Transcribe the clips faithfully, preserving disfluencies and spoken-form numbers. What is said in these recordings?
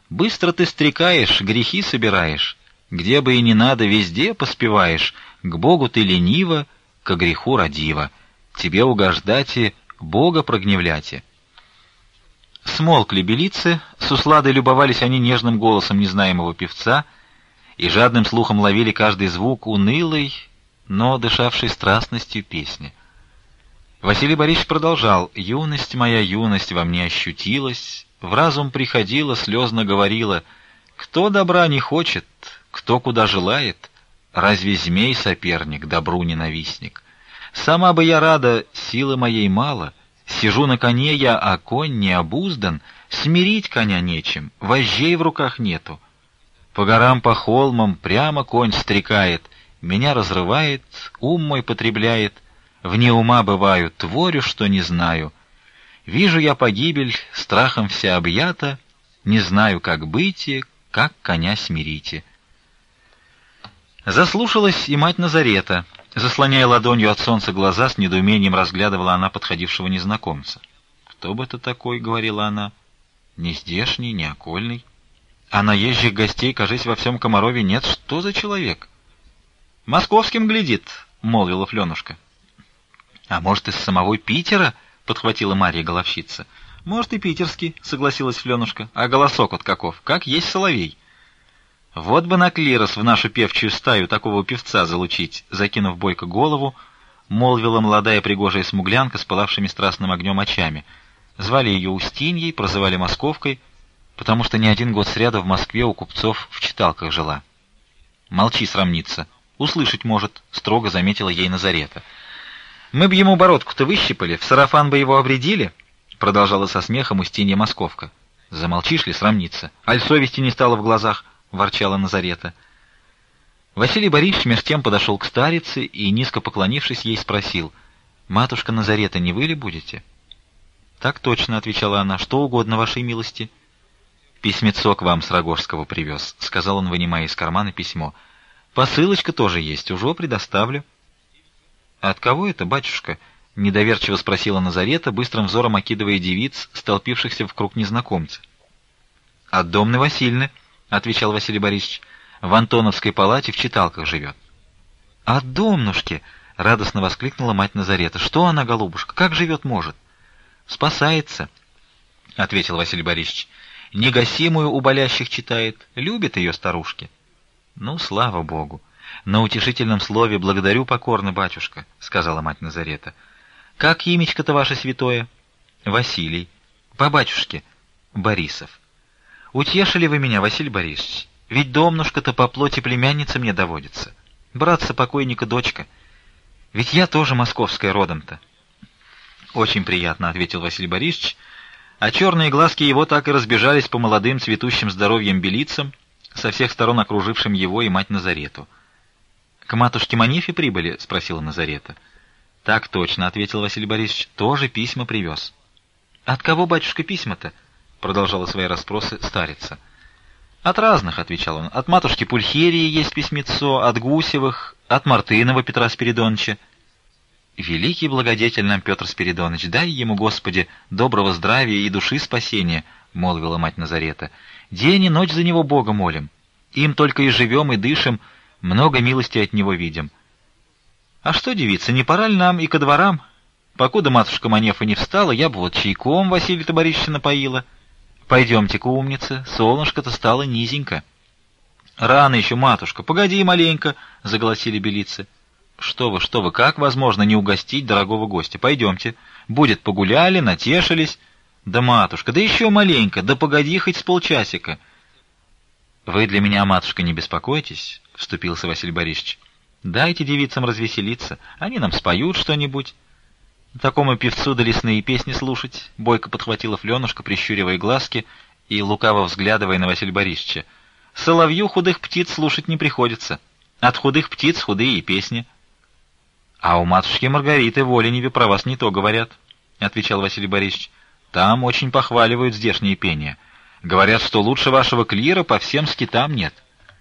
Быстро ты стрекаешь, грехи собираешь. Где бы и не надо, везде поспеваешь. К Богу ты лениво, ко греху родива. Тебе угождати, Бога прогневляти». Смолкли белицы, с усладой любовались они нежным голосом незнаемого певца и жадным слухом ловили каждый звук унылой, но дышавшей страстностью песни. Василий Борисович продолжал: «Юность моя, юность во мне ощутилась, в разум приходила, слезно говорила: кто добра не хочет, кто куда желает, разве змей соперник, добру ненавистник? Сама бы я рада, силы моей мало, сижу на коне я, а конь не обуздан, смирить коня нечем, вожжей в руках нету. По горам, по холмам прямо конь стрекает, меня разрывает, ум мой потребляет, вне ума бываю, творю, что не знаю. Вижу я погибель, страхом вся объята, не знаю, как быть, как коня смирите». Заслушалась и мать Назарета. Заслоняя ладонью от солнца глаза, с недоумением разглядывала она подходившего незнакомца. «Кто бы это такой?» — говорила она. «Не здешний, не окольный. А наезжих гостей, кажись, во всем Комарове нет. Что за человек?» «Московским глядит», — молвила Фленушка. «А может, из самого Питера?» — подхватила Марья Головщица. «Может, и питерский», — согласилась Фленушка. «А голосок от каков? Как есть соловей». «Вот бы на клирос в нашу певчую стаю такого певца залучить», — закинув бойко голову, молвила молодая пригожая смуглянка с пылавшими страстным огнем очами. Звали ее Устиньей, прозывали Московкой, потому что не один год сряду в Москве у купцов в читалках жила. «Молчи, срамница, услышать может», — строго заметила ей Назарета. «Мы б ему бородку-то выщипали, в сарафан бы его обредили», — продолжала со смехом Устинья Московка. «Замолчишь ли, срамница? Аль совести не стало в глазах», — ворчала Назарета. Василий Борисович меж тем подошел к старице и, низко поклонившись, ей спросил: «Матушка Назарета, не вы ли будете?» «Так точно», — отвечала она, — «что угодно вашей милости». «Письмецо к вам с Рогожского привез», — сказал он, вынимая из кармана письмо. «Посылочка тоже есть, уже предоставлю». «От кого это, батюшка?» — недоверчиво спросила Назарета, быстрым взором окидывая девиц, столпившихся вокруг незнакомца. «От Домны Васильны», — отвечал Василий Борисович, — «в Антоновской палате в читалках живет». «От Домнушки!» — радостно воскликнула мать Назарета. «Что она, голубушка, как живет может?» «Спасается», — ответил Василий Борисович. «Негасимую у болящих читает, любит ее старушки». «Ну, слава Богу! На утешительном слове благодарю покорно, батюшка», — сказала мать Назарета. «Как имечко-то ваше святое?» «Василий». «По батюшке?» «Борисов». «Утешили вы меня, Василий Борисович, ведь Домнушка-то по плоти племянница мне доводится. Братца покойника дочка. Ведь я тоже московская родом-то». «Очень приятно», — ответил Василий Борисович, а черные глазки его так и разбежались по молодым цветущим здоровьем белицам, со всех сторон окружившим его и мать Назарету. «К матушке Манифе прибыли?» — спросила Назарета. «Так точно», — ответил Василий Борисович, — «тоже письма привез». «От кого, батюшка, письма-то?» — продолжала свои расспросы старица. «От разных», — отвечал он. «От матушки Пульхерии есть письмецо, от Гусевых, от Мартынова Петра Спиридоновича». «Великий благодетель нам Петр Спиридонович, дай ему, Господи, доброго здравия и души спасения», — молвила мать Назарета. «День и ночь за него Бога молим. Им только и живем, и дышим, много милости от него видим». «А что, девица, не пора ли нам и ко дворам? Покуда матушка Манефа не встала, я бы вот чайком Василия-то Борисовича напоила. Пойдемте-ка, умница, солнышко-то стало низенько». «Рано еще, матушка, погоди маленько», — заголосили белицы. «Что вы, что вы, как возможно не угостить дорогого гостя? Пойдемте. Будет, погуляли, натешились». «Да, матушка, да еще маленько, да погоди хоть с полчасика». «Вы для меня, матушка, не беспокойтесь», — вступился Василий Борисович. «Дайте девицам развеселиться, они нам споют что-нибудь». «Такому певцу да лесные песни слушать», — бойко подхватила Фленушка, прищуривая глазки и лукаво взглядывая на Василия Борисовича. «Соловью худых птиц слушать не приходится. От худых птиц худые и песни». «А у матушки Маргариты в Оленеве про вас не то говорят», — отвечал Василий Борисович. «Там очень похваливают здешние пения. Говорят, что лучше вашего клира по всем скитам нет».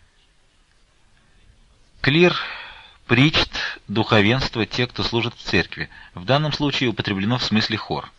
Клир, причт, духовенство — те, кто служит в церкви. В данном случае употреблено в смысле хор.